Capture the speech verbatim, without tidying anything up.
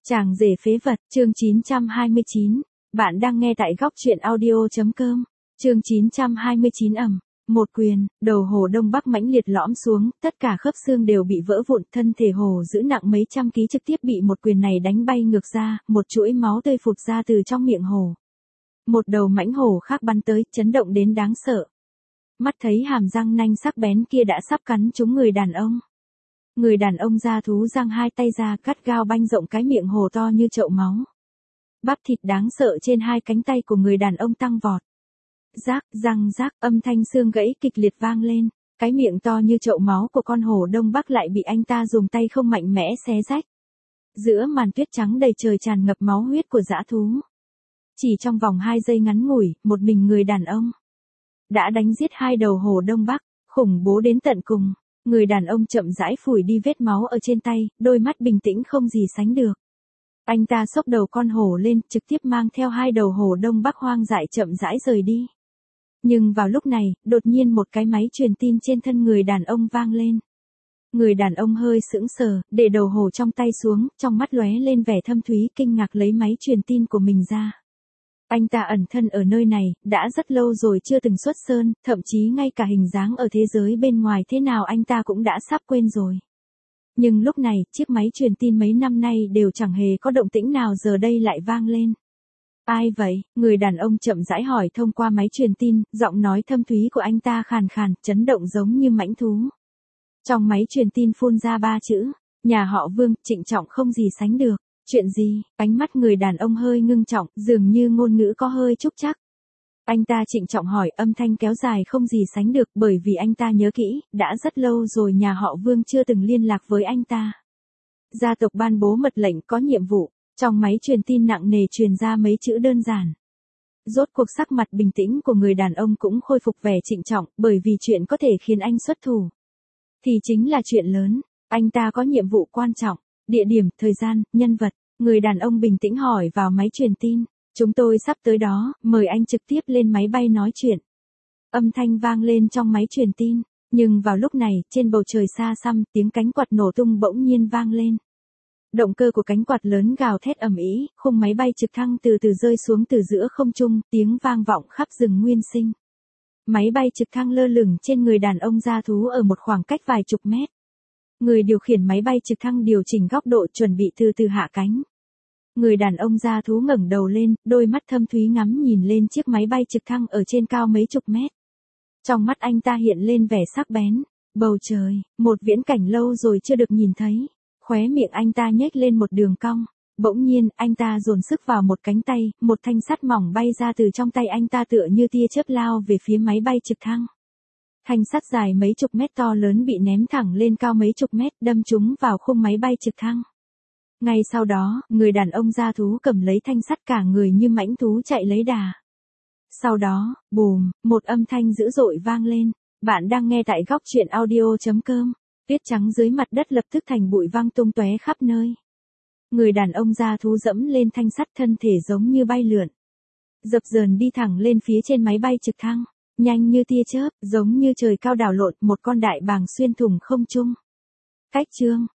Chàng rể phế vật, chương chín trăm hai mươi chín. Bạn đang nghe tại góc truyện audio.com. Chương chín trăm hai mươi chín ầm. Một quyền, đầu hổ đông bắc mãnh liệt lõm xuống, tất cả khớp xương đều bị vỡ vụn, thân thể hổ giữ nặng mấy trăm ký trực tiếp bị một quyền này đánh bay ngược ra, một chuỗi máu tươi phụt ra từ trong miệng hổ. Một đầu mãnh hổ khác bắn tới, chấn động đến đáng sợ. Mắt thấy hàm răng nanh sắc bén kia đã sắp cắn trúng người đàn ông. Người đàn ông ra thú giang hai tay ra cắt gao banh rộng cái miệng hổ to như chậu máu. Bắp thịt đáng sợ trên hai cánh tay của người đàn ông tăng vọt. Rác, răng rác, âm thanh xương gãy kịch liệt vang lên. Cái miệng to như chậu máu của con hổ đông bắc lại bị anh ta dùng tay không mạnh mẽ xé rách. Giữa màn tuyết trắng đầy trời tràn ngập máu huyết của dã thú. Chỉ trong vòng hai giây ngắn ngủi, một mình người đàn ông đã đánh giết hai đầu hổ đông bắc, khủng bố đến tận cùng. Người đàn ông chậm rãi phủi đi vết máu ở trên tay, đôi mắt bình tĩnh không gì sánh được. Anh ta xốc đầu con hổ lên, trực tiếp mang theo hai đầu hổ đông bắc hoang dại chậm rãi rời đi. Nhưng vào lúc này, đột nhiên một cái máy truyền tin trên thân người đàn ông vang lên. Người đàn ông hơi sững sờ, để đầu hổ trong tay xuống, trong mắt lóe lên vẻ thâm thúy kinh ngạc lấy máy truyền tin của mình ra. Anh ta ẩn thân ở nơi này, đã rất lâu rồi chưa từng xuất sơn, thậm chí ngay cả hình dáng ở thế giới bên ngoài thế nào anh ta cũng đã sắp quên rồi. Nhưng lúc này, chiếc máy truyền tin mấy năm nay đều chẳng hề có động tĩnh nào giờ đây lại vang lên. Ai vậy? Người đàn ông chậm rãi hỏi thông qua máy truyền tin, giọng nói thâm thúy của anh ta khàn khàn, chấn động giống như mãnh thú. Trong máy truyền tin phun ra ba chữ, nhà họ Vương, trịnh trọng không gì sánh được. Chuyện gì? Ánh mắt người đàn ông hơi ngưng trọng, dường như ngôn ngữ có hơi trúc trắc. Anh ta trịnh trọng hỏi, âm thanh kéo dài không gì sánh được, bởi vì anh ta nhớ kỹ, đã rất lâu rồi nhà họ Vương chưa từng liên lạc với anh ta. Gia tộc ban bố mật lệnh có nhiệm vụ, trong máy truyền tin nặng nề truyền ra mấy chữ đơn giản. Rốt cuộc sắc mặt bình tĩnh của người đàn ông cũng khôi phục vẻ trịnh trọng, bởi vì chuyện có thể khiến anh xuất thủ. Thì chính là chuyện lớn, anh ta có nhiệm vụ quan trọng. Địa điểm, thời gian, nhân vật, người đàn ông bình tĩnh hỏi vào máy truyền tin. Chúng tôi sắp tới đó, mời anh trực tiếp lên máy bay nói chuyện. Âm thanh vang lên trong máy truyền tin, nhưng vào lúc này, trên bầu trời xa xăm, tiếng cánh quạt nổ tung bỗng nhiên vang lên. Động cơ của cánh quạt lớn gào thét ầm ĩ, khung máy bay trực thăng từ từ rơi xuống từ giữa không trung, tiếng vang vọng khắp rừng nguyên sinh. Máy bay trực thăng lơ lửng trên người đàn ông da thú ở một khoảng cách vài chục mét. Người điều khiển máy bay trực thăng điều chỉnh góc độ chuẩn bị từ từ hạ cánh. Người đàn ông da thú ngẩng đầu lên, đôi mắt thâm thúy ngắm nhìn lên chiếc máy bay trực thăng ở trên cao mấy chục mét. Trong mắt anh ta hiện lên vẻ sắc bén. Bầu trời, một viễn cảnh lâu rồi chưa được nhìn thấy. Khóe miệng anh ta nhếch lên một đường cong. Bỗng nhiên, anh ta dồn sức vào một cánh tay, một thanh sắt mỏng bay ra từ trong tay anh ta tựa như tia chớp lao về phía máy bay trực thăng. Thanh sắt dài mấy chục mét to lớn bị ném thẳng lên cao mấy chục mét, đâm trúng vào khung máy bay trực thăng. Ngay sau đó, người đàn ông da thú cầm lấy thanh sắt cả người như mãnh thú chạy lấy đà. Sau đó, bùm, một âm thanh dữ dội vang lên. Bạn đang nghe tại góc truyện audio.com. Tuyết trắng dưới mặt đất lập tức thành bụi văng tung tóe khắp nơi. Người đàn ông da thú dẫm lên thanh sắt, thân thể giống như bay lượn. Dập dờn đi thẳng lên phía trên máy bay trực thăng. Nhanh như tia chớp, giống như trời cao đảo lộn, một con đại bàng xuyên thủng không trung. Cách chương,